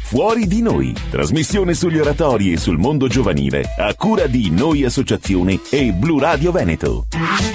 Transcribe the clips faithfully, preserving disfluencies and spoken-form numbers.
Fuori di Noi, trasmissione sugli oratori e sul mondo giovanile, a cura di Noi Associazione e Blu Radio Veneto.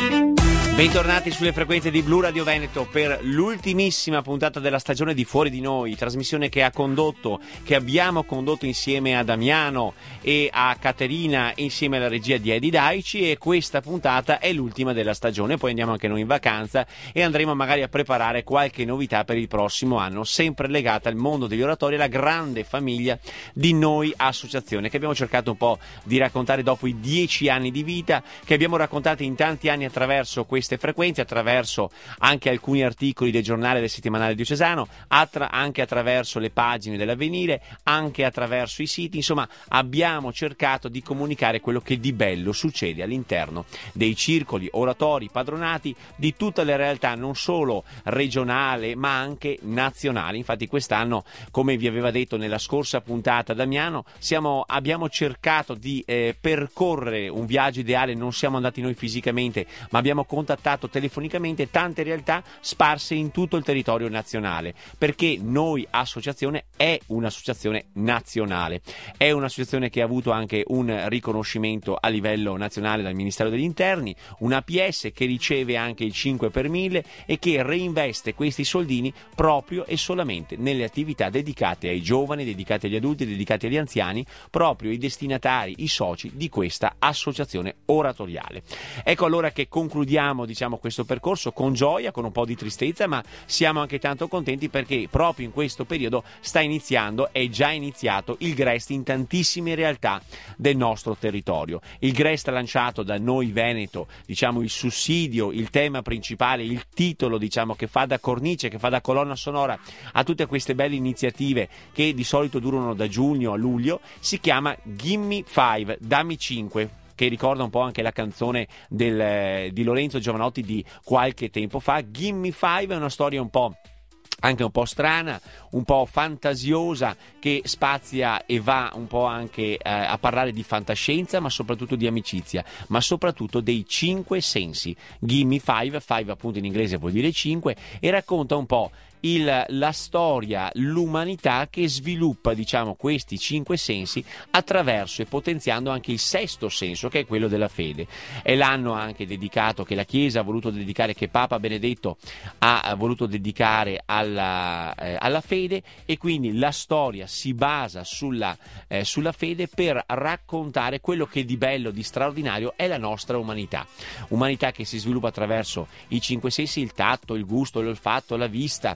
Bentornati sulle frequenze di Blu Radio Veneto per l'ultimissima puntata della stagione di Fuori di Noi, trasmissione che ha condotto, che abbiamo condotto insieme a Damiano e a Caterina, insieme alla regia di Eddie Daici, e questa puntata è l'ultima della stagione. Poi andiamo anche noi in vacanza e andremo magari a preparare qualche novità per il prossimo anno, sempre legata al mondo degli oratori e alla grande famiglia di Noi Associazione, che abbiamo cercato un po' di raccontare dopo i dieci anni di vita, che abbiamo raccontato in tanti anni attraverso queste frequenze, attraverso anche alcuni articoli del giornale del settimanale diocesano, attra- anche attraverso le pagine dell'Avvenire, anche attraverso i siti. Insomma, abbiamo cercato di comunicare quello che di bello succede all'interno dei circoli, oratori, padronati di tutte le realtà, non solo regionale ma anche nazionali. Infatti quest'anno, come vi aveva detto nella scorsa puntata Damiano, siamo, abbiamo cercato di eh, percorrere un viaggio ideale. Non siamo andati noi fisicamente, ma abbiamo contattato telefonicamente tante realtà sparse in tutto il territorio nazionale, perché Noi Associazione è un'associazione nazionale, è un'associazione che ha avuto anche un riconoscimento a livello nazionale dal Ministero degli Interni, un A P S che riceve anche il cinque per mille e che reinveste questi soldini proprio e solamente nelle attività dedicate ai giovani, dedicate agli adulti, dedicate agli anziani, proprio i destinatari, i soci di questa associazione oratoriale. Ecco allora che concludiamo diciamo questo percorso con gioia, con un po' di tristezza, ma siamo anche tanto contenti perché proprio in questo periodo sta iniziando, è già iniziato il Grest in tantissime realtà del nostro territorio. Il Grest lanciato da Noi Veneto, diciamo il sussidio, il tema principale, il titolo diciamo che fa da cornice, che fa da colonna sonora a tutte queste belle iniziative che di solito durano da giugno a luglio, si chiama Gimme Five, dammi cinque, che ricorda un po' anche la canzone del, di Lorenzo Giovanotti di qualche tempo fa. Gimme Five è una storia un po' anche un po' strana, un po' fantasiosa, che spazia e va un po' anche eh, a parlare di fantascienza, ma soprattutto di amicizia, ma soprattutto dei cinque sensi. Gimme Five, five appunto in inglese vuol dire cinque, e racconta un po' Il, la storia, l'umanità che sviluppa diciamo questi cinque sensi attraverso e potenziando anche il sesto senso, che è quello della fede. È l'anno anche dedicato, che la Chiesa ha voluto dedicare, che Papa Benedetto ha voluto dedicare alla, eh, alla fede, e quindi la storia si basa sulla, eh, sulla fede per raccontare quello che di bello, di straordinario è la nostra umanità. Umanità che si sviluppa attraverso i cinque sensi, il tatto, il gusto, l'olfatto, la vista,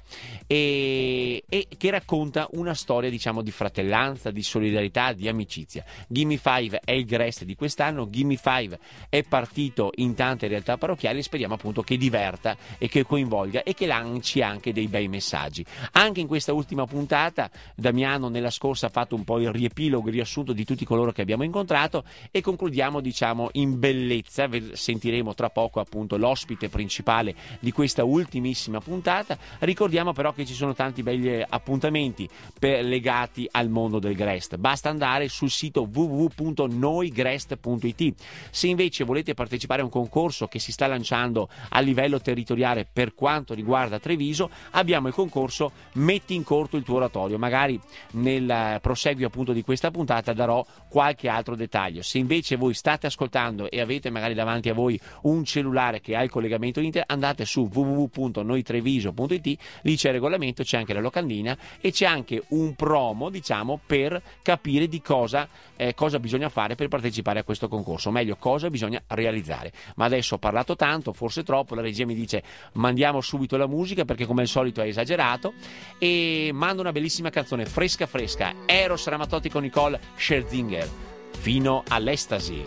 E, e che racconta una storia diciamo di fratellanza, di solidarietà, di amicizia. Gimme Five è il Grest di quest'anno. Gimme Five è partito in tante realtà parrocchiali e speriamo appunto che diverta e che coinvolga e che lanci anche dei bei messaggi. Anche in questa ultima puntata Damiano nella scorsa ha fatto un po' il riepilogo, il riassunto di tutti coloro che abbiamo incontrato, e concludiamo diciamo in bellezza. Sentiremo tra poco appunto l'ospite principale di questa ultimissima puntata. Ricordiamo però che ci sono tanti belli appuntamenti per, legati al mondo del Grest. Basta andare sul sito w w w punto noi grest punto i t. Se invece volete partecipare a un concorso che si sta lanciando a livello territoriale per quanto riguarda Treviso, abbiamo il concorso Metti in corto il tuo oratorio. Magari nel proseguio appunto di questa puntata darò qualche altro dettaglio. Se invece voi state ascoltando e avete magari davanti a voi un cellulare che ha il collegamento internet, andate su w w w punto noi treviso punto i t. Lì c'è il regolamento, c'è anche la locandina e c'è anche un promo diciamo per capire di cosa, eh, cosa bisogna fare per partecipare a questo concorso, o meglio cosa bisogna realizzare. Ma adesso ho parlato tanto, forse troppo, la regia mi dice mandiamo subito la musica perché come al solito è esagerato, e mando una bellissima canzone fresca fresca, Eros Ramazzotti con Nicole Scherzinger, Fino all'estasi.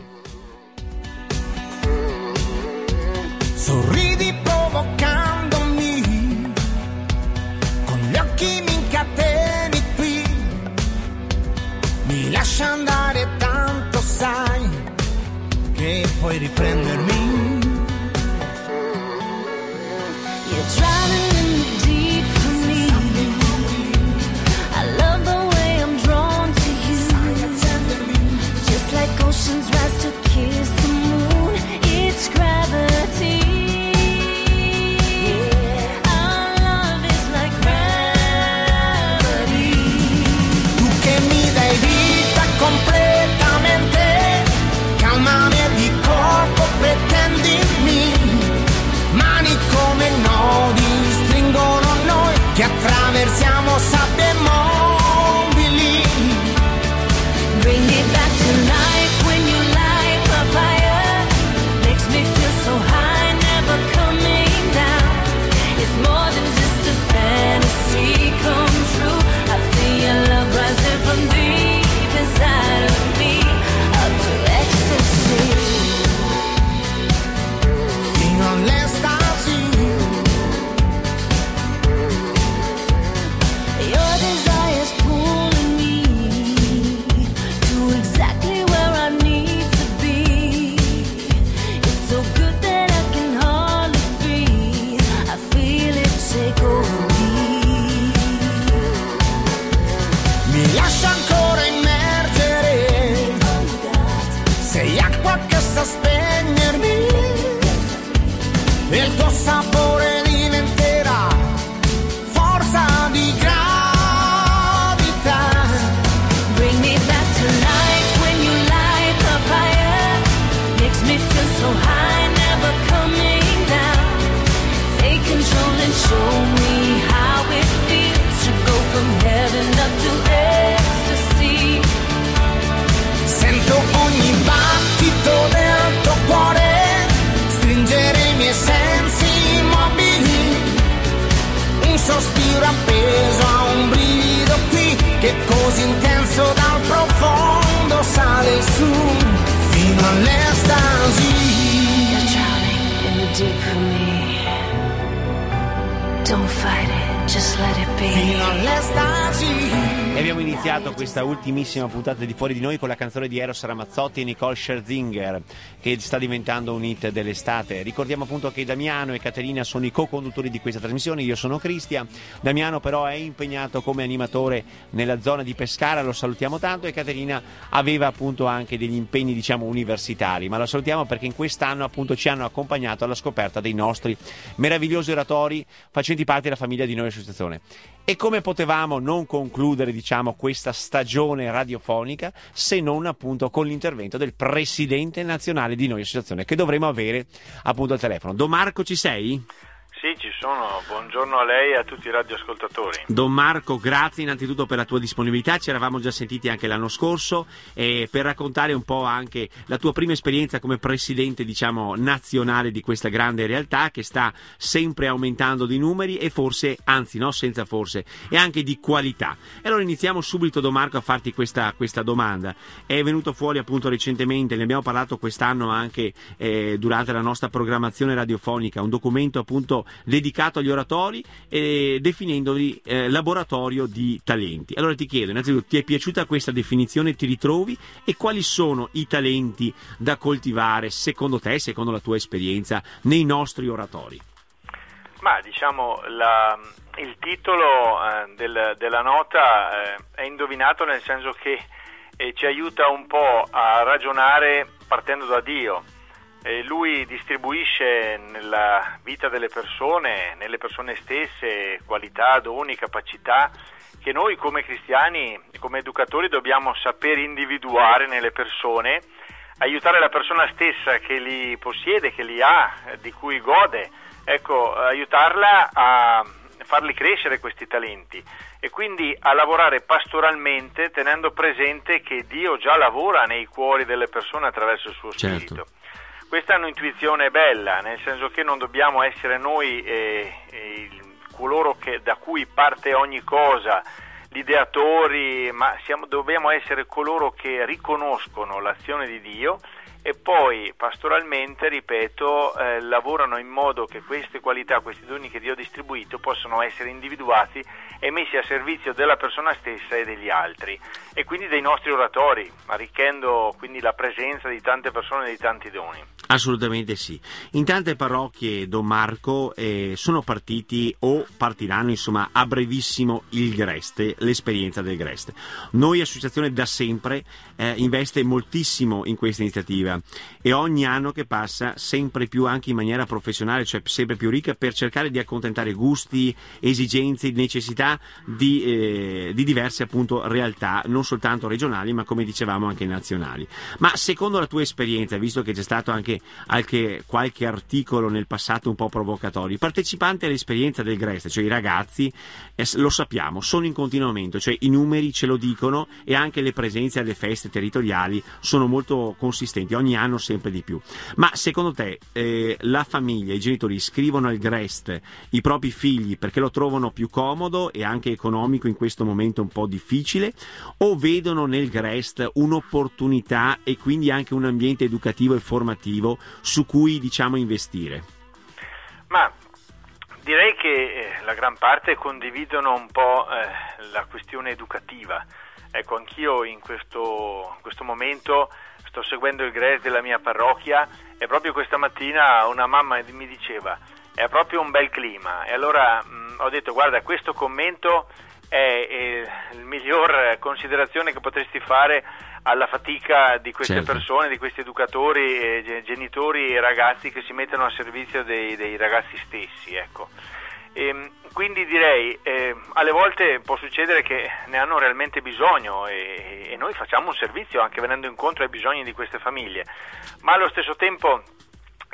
Sorridi provocandomi, con gli occhi mi incateni qui, mi lascia andare tanto, sai che puoi riprendermi. You're driving in the deep for me. I love the way I'm drawn to you, just like oceans rise to kiss the moon. It's gravity. Tu and show me how it feels to go from heaven up to ecstasy. Sento ogni battito del tuo cuore stringere i miei sensi immobili, un sospiro appeso a un brivido qui che così intenso dal profondo sale su fino all'estasi. You're drowning in the deep for me. Don't fight it, just let it be. Fino all'estasi. E abbiamo iniziato questa ultimissima puntata di Fuori di Noi con la canzone di Eros Ramazzotti e Nicole Scherzinger, che sta diventando un hit dell'estate. Ricordiamo appunto che Damiano e Caterina sono i co-conduttori di questa trasmissione, io sono Cristian. Damiano però è impegnato come animatore nella zona di Pescara, lo salutiamo tanto, e Caterina aveva appunto anche degli impegni diciamo universitari, ma lo salutiamo perché in quest'anno appunto ci hanno accompagnato alla scoperta dei nostri meravigliosi oratori facenti parte della famiglia di Noi Associazione. E come potevamo non concludere diciamo questa stagione radiofonica se non appunto con l'intervento del presidente nazionale di Noi Associazione, che dovremo avere appunto al telefono. Don Marco, ci sei? Sì, ci sono. Buongiorno a lei e a tutti i radioascoltatori. Don Marco, grazie innanzitutto per la tua disponibilità. Ci eravamo già sentiti anche l'anno scorso eh, per raccontare un po' anche la tua prima esperienza come presidente diciamo nazionale di questa grande realtà che sta sempre aumentando di numeri e forse, anzi no, senza forse, e anche di qualità. E allora iniziamo subito, Don Marco, a farti questa, questa domanda. È venuto fuori appunto recentemente, ne abbiamo parlato quest'anno anche eh, durante la nostra programmazione radiofonica, un documento appunto dedicato agli oratori e definendoli eh, laboratorio di talenti. Allora ti chiedo, innanzitutto, ti è piaciuta questa definizione? Ti ritrovi? E quali sono i talenti da coltivare secondo te, secondo la tua esperienza, nei nostri oratori? Ma diciamo la, il titolo eh, del, della nota eh, è indovinato, nel senso che eh, ci aiuta un po' a ragionare partendo da Dio. Eh, lui distribuisce nella vita delle persone, nelle persone stesse, qualità, doni, capacità che noi come cristiani, come educatori dobbiamo saper individuare nelle persone, aiutare la persona stessa che li possiede, che li ha, di cui gode, ecco, aiutarla a farli crescere questi talenti e quindi a lavorare pastoralmente tenendo presente che Dio già lavora nei cuori delle persone attraverso il suo spirito. Certo. Questa è un'intuizione bella, nel senso che non dobbiamo essere noi eh, eh, coloro che, da cui parte ogni cosa, gli ideatori, ma siamo, dobbiamo essere coloro che riconoscono l'azione di Dio e poi pastoralmente, ripeto, eh, lavorano in modo che queste qualità, questi doni che Dio ha distribuito possano essere individuati e messi a servizio della persona stessa e degli altri e quindi dei nostri oratori, arricchendo quindi la presenza di tante persone e di tanti doni. Assolutamente sì. In tante parrocchie, Don Marco, eh, sono partiti o partiranno insomma a brevissimo il Greste, l'esperienza del Greste. Noi Associazione da sempre eh, investe moltissimo in questa iniziativa e ogni anno che passa sempre più anche in maniera professionale, cioè sempre più ricca, per cercare di accontentare gusti, esigenze, necessità di, eh, di diverse appunto realtà, non soltanto regionali ma come dicevamo anche nazionali. Ma secondo la tua esperienza, visto che c'è stato anche anche qualche articolo nel passato un po' provocatori, i partecipanti all'esperienza del Greste, cioè i ragazzi, eh, lo sappiamo, sono in continuo aumento, cioè i numeri ce lo dicono e anche le presenze alle feste territoriali sono molto consistenti, ogni anno sempre di più. Ma secondo te eh, la famiglia, i genitori iscrivono al Greste i propri figli perché lo trovano più comodo e anche economico in questo momento un po' difficile, o vedono nel Greste un'opportunità e quindi anche un ambiente educativo e formativo su cui diciamo investire? Ma direi che eh, la gran parte condividono un po' eh, la questione educativa. Ecco, anch'io in questo, in questo momento sto seguendo il Greste della mia parrocchia e proprio questa mattina una mamma mi diceva è proprio un bel clima e allora mh, ho detto guarda, questo commento è, è il miglior considerazione che potresti fare alla fatica di queste certo. persone, di questi educatori, eh, genitori e ragazzi che si mettono a servizio dei, dei ragazzi stessi, ecco. E, quindi direi, eh, alle volte può succedere che ne hanno realmente bisogno e, e noi facciamo un servizio anche venendo incontro ai bisogni di queste famiglie, ma allo stesso tempo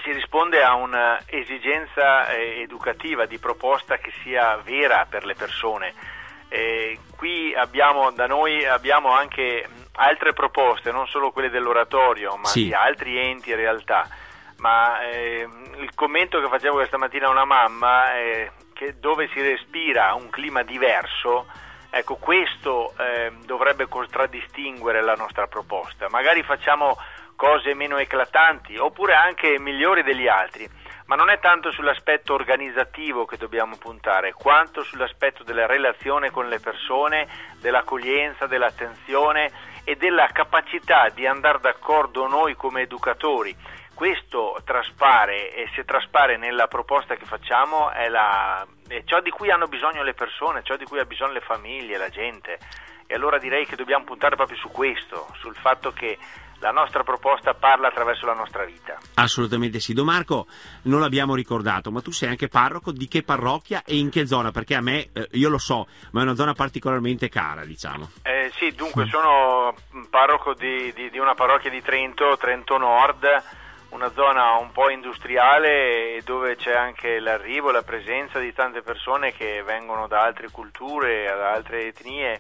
si risponde a un'esigenza eh, educativa di proposta che sia vera per le persone. Eh, qui abbiamo da noi abbiamo anche altre proposte, non solo quelle dell'oratorio, ma sì. di altri enti e realtà. Ma eh, il commento che facevo questa mattina a una mamma, eh, che dove si respira un clima diverso, ecco, questo eh, dovrebbe contraddistinguere la nostra proposta. Magari facciamo cose meno eclatanti oppure anche migliori degli altri, ma non è tanto sull'aspetto organizzativo che dobbiamo puntare quanto sull'aspetto della relazione con le persone, dell'accoglienza, dell'attenzione e della capacità di andare d'accordo noi come educatori. Questo traspare, e se traspare nella proposta che facciamo, è, la, è ciò di cui hanno bisogno le persone, ciò di cui ha bisogno le famiglie, la gente. E allora direi che dobbiamo puntare proprio su questo, sul fatto che la nostra proposta parla attraverso la nostra vita. Assolutamente sì. Don Marco, non l'abbiamo ricordato, ma tu sei anche parroco di che parrocchia e in che zona? Perché a me, eh, io lo so, ma è una zona particolarmente cara, diciamo. Eh, sì, dunque sono parroco di, di, di una parrocchia di Trento, Trento Nord, una zona un po' industriale dove c'è anche l'arrivo, la presenza di tante persone che vengono da altre culture, da altre etnie,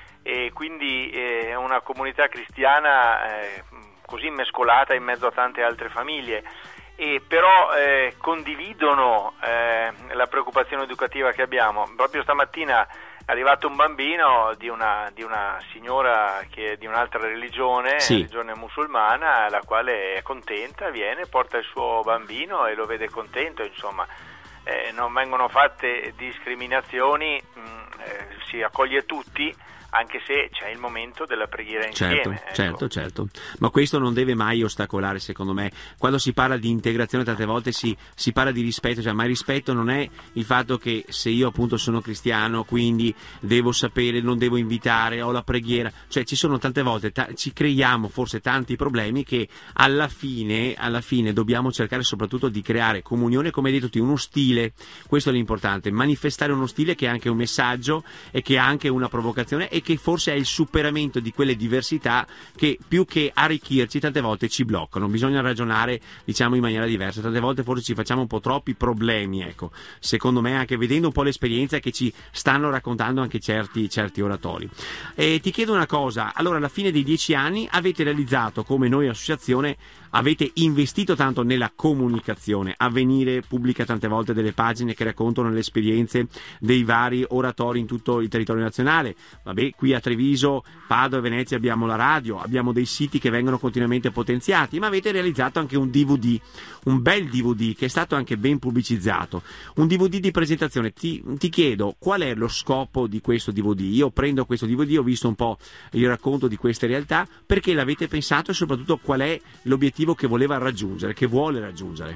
e quindi è una comunità cristiana eh, così mescolata in mezzo a tante altre famiglie, e però eh, condividono eh, la preoccupazione educativa che abbiamo. Proprio stamattina è arrivato un bambino di una, di una signora che è di un'altra religione, sì. religione musulmana, la quale è contenta, viene, porta il suo bambino e lo vede contento, insomma. Eh, non vengono fatte discriminazioni, mh, eh, si accoglie tutti, anche se c'è il momento della preghiera insieme. Certo, ecco. certo, certo. Ma questo non deve mai ostacolare, secondo me. Quando si parla di integrazione tante volte si, si parla di rispetto, cioè, ma il rispetto non è il fatto che se io appunto sono cristiano, quindi devo sapere, non devo invitare, ho la preghiera. Cioè ci sono tante volte, ta- ci creiamo forse tanti problemi che alla fine, alla fine dobbiamo cercare soprattutto di creare comunione, come hai detto tu, uno stile. Questo è l'importante, manifestare uno stile che è anche un messaggio e che ha anche una provocazione e che forse è il superamento di quelle diversità che più che arricchirci tante volte ci bloccano. Bisogna ragionare, diciamo, in maniera diversa. Tante volte forse ci facciamo un po' troppi problemi, ecco, secondo me, anche vedendo un po' l'esperienza che ci stanno raccontando anche certi, certi oratori. E ti chiedo una cosa, allora alla fine dei dieci anni avete realizzato, come noi associazione, avete investito tanto nella comunicazione. Avvenire pubblica tante volte delle pagine che raccontano le esperienze dei vari oratori in tutto il territorio nazionale. Vabbè, qui a Treviso, Padova e Venezia abbiamo la radio, abbiamo dei siti che vengono continuamente potenziati, ma avete realizzato anche un D V D, un bel D V D che è stato anche ben pubblicizzato, un D V D di presentazione. Ti, ti chiedo qual è lo scopo di questo D V D. Io prendo questo D V D, ho visto un po' il racconto di queste realtà, perché l'avete pensato e soprattutto qual è l'obiettivo che voleva raggiungere, che vuole raggiungere?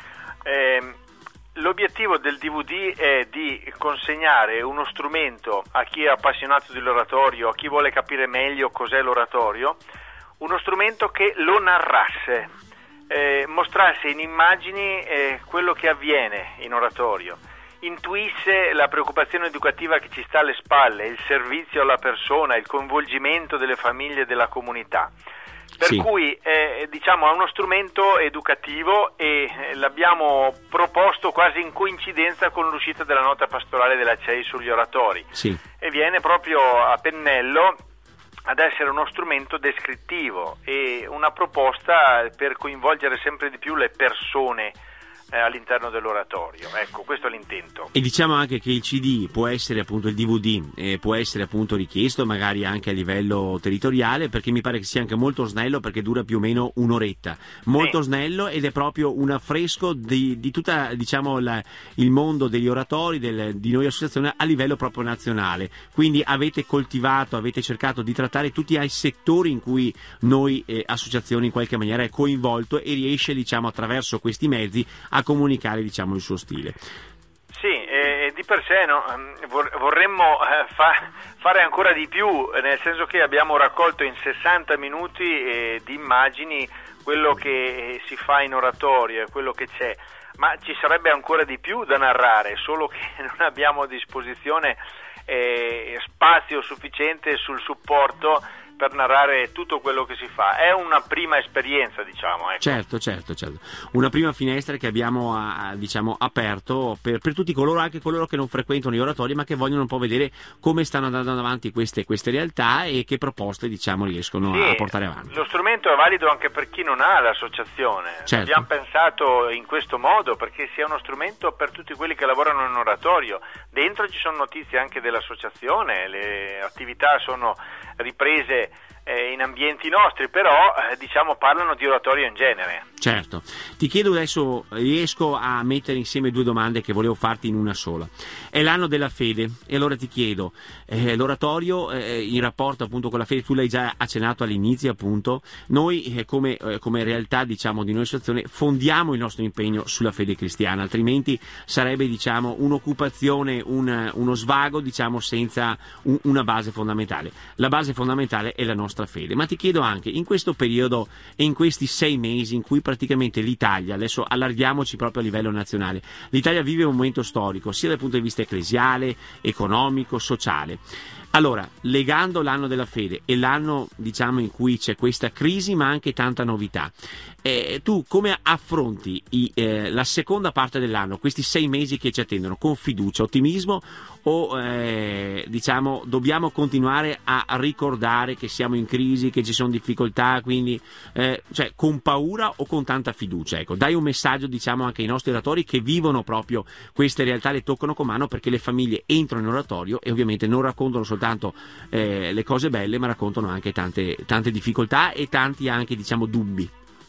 Eh, l'obiettivo del D V D è di consegnare uno strumento a chi è appassionato dell'oratorio, a chi vuole capire meglio cos'è l'oratorio, uno strumento che lo narrasse, eh, mostrasse in immagini eh, quello che avviene in oratorio, intuisse la preoccupazione educativa che ci sta alle spalle, il servizio alla persona, il coinvolgimento delle famiglie e della comunità. Per sì. cui eh, diciamo è uno strumento educativo e eh, l'abbiamo proposto quasi in coincidenza con l'uscita della nota pastorale della C E I sugli oratori, sì. e viene proprio a pennello ad essere uno strumento descrittivo e una proposta per coinvolgere sempre di più le persone all'interno dell'oratorio. Ecco, questo è l'intento. E diciamo anche che il C D può essere appunto il D V D, eh, può essere appunto richiesto magari anche a livello territoriale, perché mi pare che sia anche molto snello, perché dura più o meno un'oretta, molto sì. snello, ed è proprio un affresco di, di tutta, diciamo, la, il mondo degli oratori, del, di noi associazione a livello proprio nazionale. Quindi avete coltivato, avete cercato di trattare tutti i settori in cui noi eh, associazione in qualche maniera è coinvolto e riesce, diciamo, attraverso questi mezzi a comunicare, diciamo, il suo stile. Sì, eh, di per sé no, vorremmo eh, fa, fare ancora di più, nel senso che abbiamo raccolto in sessanta minuti eh, di immagini quello che si fa in oratorio e quello che c'è, ma ci sarebbe ancora di più da narrare, solo che non abbiamo a disposizione eh, spazio sufficiente sul supporto per narrare tutto quello che si fa. È una prima esperienza, diciamo. Ecco. Certo, certo, certo. Una prima finestra che abbiamo a, diciamo, aperto per, per tutti coloro, anche coloro che non frequentano gli oratori, ma che vogliono un po' vedere come stanno andando avanti queste, queste realtà e che proposte, diciamo, riescono sì, a portare avanti. Lo strumento è valido anche per chi non ha l'associazione. Certo. Abbiamo pensato in questo modo perché sia uno strumento per tutti quelli che lavorano in oratorio. Dentro ci sono notizie anche dell'associazione, le attività sono riprese eh, in ambienti nostri, però eh, diciamo parlano di oratorio in genere. Certo. Ti chiedo adesso, riesco a mettere insieme due domande che volevo farti in una sola. È l'anno della fede e allora ti chiedo, eh, l'oratorio eh, in rapporto appunto con la fede, tu l'hai già accennato all'inizio appunto, noi eh, come, eh, come realtà diciamo di noi associazione fondiamo il nostro impegno sulla fede cristiana, altrimenti sarebbe diciamo un'occupazione, un, uno svago diciamo senza un, una base fondamentale. La base fondamentale è la nostra fede, ma ti chiedo anche in questo periodo e in questi sei mesi in cui praticamente l'Italia, adesso allarghiamoci proprio a livello nazionale, l'Italia vive un momento storico sia dal punto di vista ecclesiale, economico, sociale. Allora, legando l'anno della fede e l'anno diciamo in cui c'è questa crisi ma anche tanta novità, eh, tu come affronti i, eh, la seconda parte dell'anno, questi sei mesi che ci attendono, con fiducia, ottimismo o eh, diciamo dobbiamo continuare a ricordare che siamo in crisi, che ci sono difficoltà, quindi eh, cioè con paura o con tanta fiducia? Ecco, dai un messaggio diciamo anche ai nostri oratori che vivono proprio queste realtà, le toccano con mano, perché le famiglie entrano in oratorio e ovviamente non raccontano soltanto eh, le cose belle, ma raccontano anche tante, tante difficoltà e tanti anche diciamo dubbi.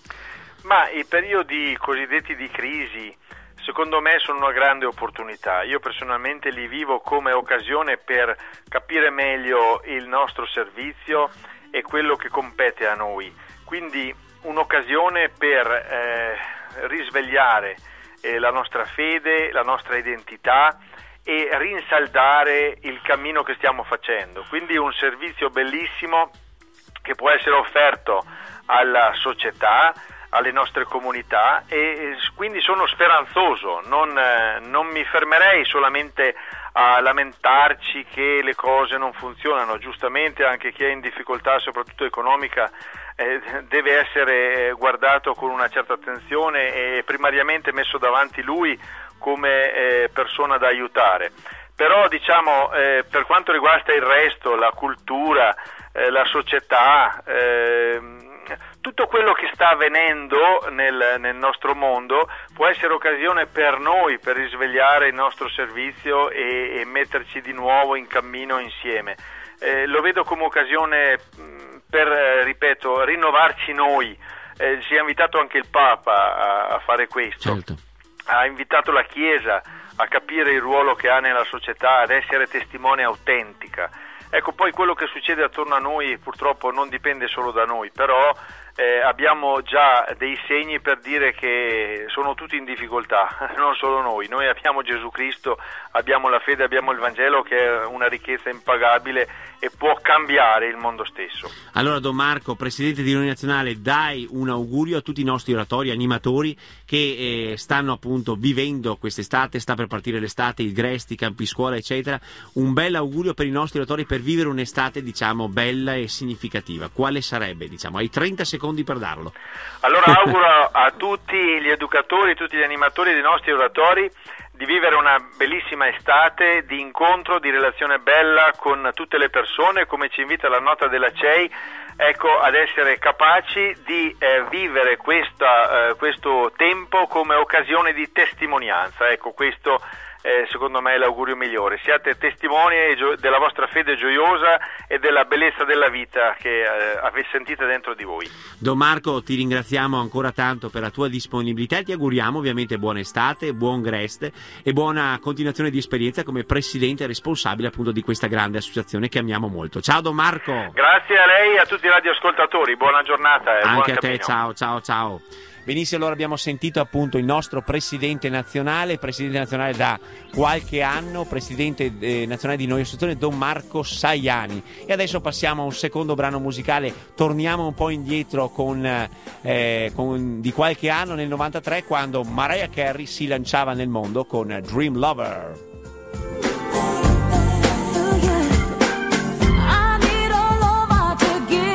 Ma i periodi cosiddetti di crisi secondo me sono una grande opportunità. Io personalmente li vivo come occasione per capire meglio il nostro servizio e quello che compete a noi. Quindi un'occasione per eh, risvegliare eh, la nostra fede, la nostra identità e rinsaldare il cammino che stiamo facendo. Quindi un servizio bellissimo che può essere offerto alla società, alle nostre comunità, e quindi sono speranzoso, non, non mi fermerei solamente a lamentarci che le cose non funzionano. Giustamente anche chi è in difficoltà, soprattutto economica, eh, deve essere guardato con una certa attenzione e primariamente messo davanti lui come eh, persona da aiutare. Però diciamo eh, per quanto riguarda il resto, la cultura, eh, la società, eh, tutto quello che sta avvenendo nel, nel nostro mondo può essere occasione per noi per risvegliare il nostro servizio e, e metterci di nuovo in cammino insieme. Eh, lo vedo come occasione per, eh, ripeto, rinnovarci noi. Eh, si è invitato anche il Papa a, a fare questo. Certo. Ha invitato la Chiesa a capire il ruolo che ha nella società, ad essere testimone autentica. Ecco, poi quello che succede attorno a noi purtroppo non dipende solo da noi, però eh, abbiamo già dei segni per dire che sono tutti in difficoltà, non solo noi. Noi abbiamo Gesù Cristo, abbiamo la fede, abbiamo il Vangelo, che è una ricchezza impagabile e può cambiare il mondo stesso. Allora Don Marco, Presidente di Riunione Nazionale, dai un augurio a tutti i nostri oratori, animatori che eh, stanno appunto vivendo quest'estate, sta per partire l'estate, il Gresti, campi scuola eccetera, un bel augurio per i nostri oratori per vivere un'estate diciamo bella e significativa. Quale sarebbe? Diciamo, hai trenta secondi per darlo. Allora auguro a tutti gli educatori, tutti gli animatori dei nostri oratori di vivere una bellissima estate di incontro, di relazione bella con tutte le persone, come ci invita la nota della C E I, ecco, ad essere capaci di eh, vivere questa, eh, questo tempo come occasione di testimonianza. Ecco, questo eh, secondo me è l'augurio migliore. Siate testimoni della vostra fede gioiosa e della bellezza della vita che eh, avete sentita dentro di voi. Don Marco, ti ringraziamo ancora tanto per la tua disponibilità e ti auguriamo ovviamente buona estate, buon Grest e buona continuazione di esperienza come presidente responsabile appunto di questa grande associazione che amiamo molto. Ciao Don Marco. Grazie a lei e a tutti i radioascoltatori, buona giornata e anche buon a te, cammino. ciao ciao ciao. Benissimo, allora abbiamo sentito appunto il nostro presidente nazionale, presidente nazionale da qualche anno, presidente eh, nazionale di Noi Associazione, Don Marco Saiani. E adesso passiamo a un secondo brano musicale, torniamo un po' indietro con, eh, con di qualche anno, nel novantatré, quando Mariah Carey si lanciava nel mondo con Dream Lover. I need a lover to give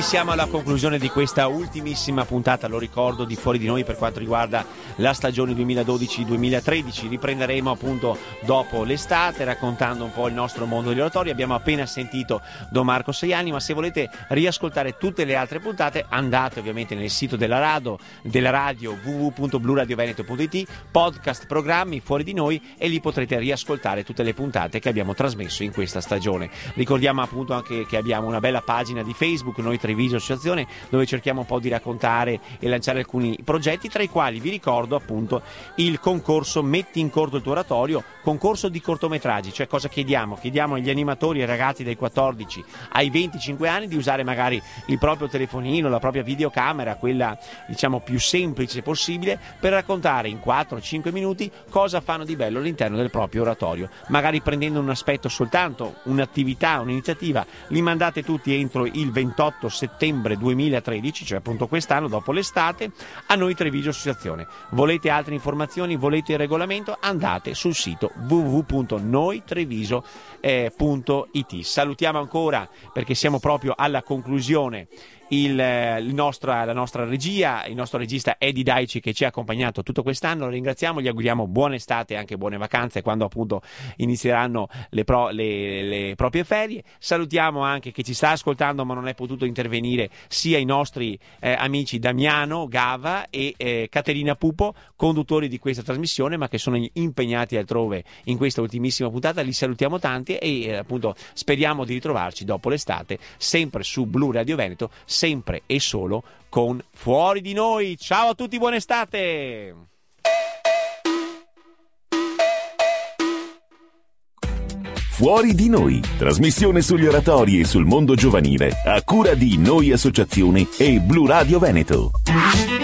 siamo alla conclusione di questa ultimissima puntata, lo ricordo, di Fuori di Noi per quanto riguarda la stagione duemiladodici duemilatredici. Riprenderemo appunto dopo l'estate raccontando un po' il nostro mondo degli oratori. Abbiamo appena sentito Don Marco Seiani, ma se volete riascoltare tutte le altre puntate andate ovviamente nel sito della radio, della radio w w w punto blu radio veneto punto i t, podcast, programmi, Fuori di Noi, e lì potrete riascoltare tutte le puntate che abbiamo trasmesso in questa stagione. Ricordiamo appunto anche che abbiamo una bella pagina di Facebook, Noi Treviso Associazione, dove cerchiamo un po' di raccontare e lanciare alcuni progetti, tra i quali vi ricordo appunto il concorso Metti in corto il tuo oratorio, concorso di cortometraggi. Cioè, cosa chiediamo? Chiediamo agli animatori e ai ragazzi dai quattordici ai venticinque anni di usare magari il proprio telefonino, la propria videocamera, quella diciamo più semplice possibile, per raccontare in quattro cinque minuti cosa fanno di bello all'interno del proprio oratorio, magari prendendo un aspetto soltanto, un'attività, un'iniziativa. Li mandate tutti entro il ventotto settembre duemilatredici, cioè appunto quest'anno, dopo l'estate, a Noi Treviso Associazione. Volete altre informazioni, volete il regolamento, andate sul sito w w w punto noi treviso punto i t. Salutiamo ancora, perché siamo proprio alla conclusione, Il, il nostra, la nostra regia, il nostro regista Eddie Daici, che ci ha accompagnato tutto quest'anno. Lo ringraziamo, gli auguriamo buona estate e anche buone vacanze quando appunto inizieranno le, pro, le, le proprie ferie. Salutiamo anche chi ci sta ascoltando ma non è potuto intervenire, sia i nostri eh, amici Damiano Gava e eh, Caterina Pupo, conduttori di questa trasmissione ma che sono impegnati altrove in questa ultimissima puntata. Li salutiamo tanti e eh, appunto speriamo di ritrovarci dopo l'estate sempre su Blu Radio Veneto, sempre e solo con Fuori di Noi. Ciao a tutti, buona estate! Fuori di Noi, trasmissione sugli oratori e sul mondo giovanile, a cura di Noi Associazione e Blu Radio Veneto.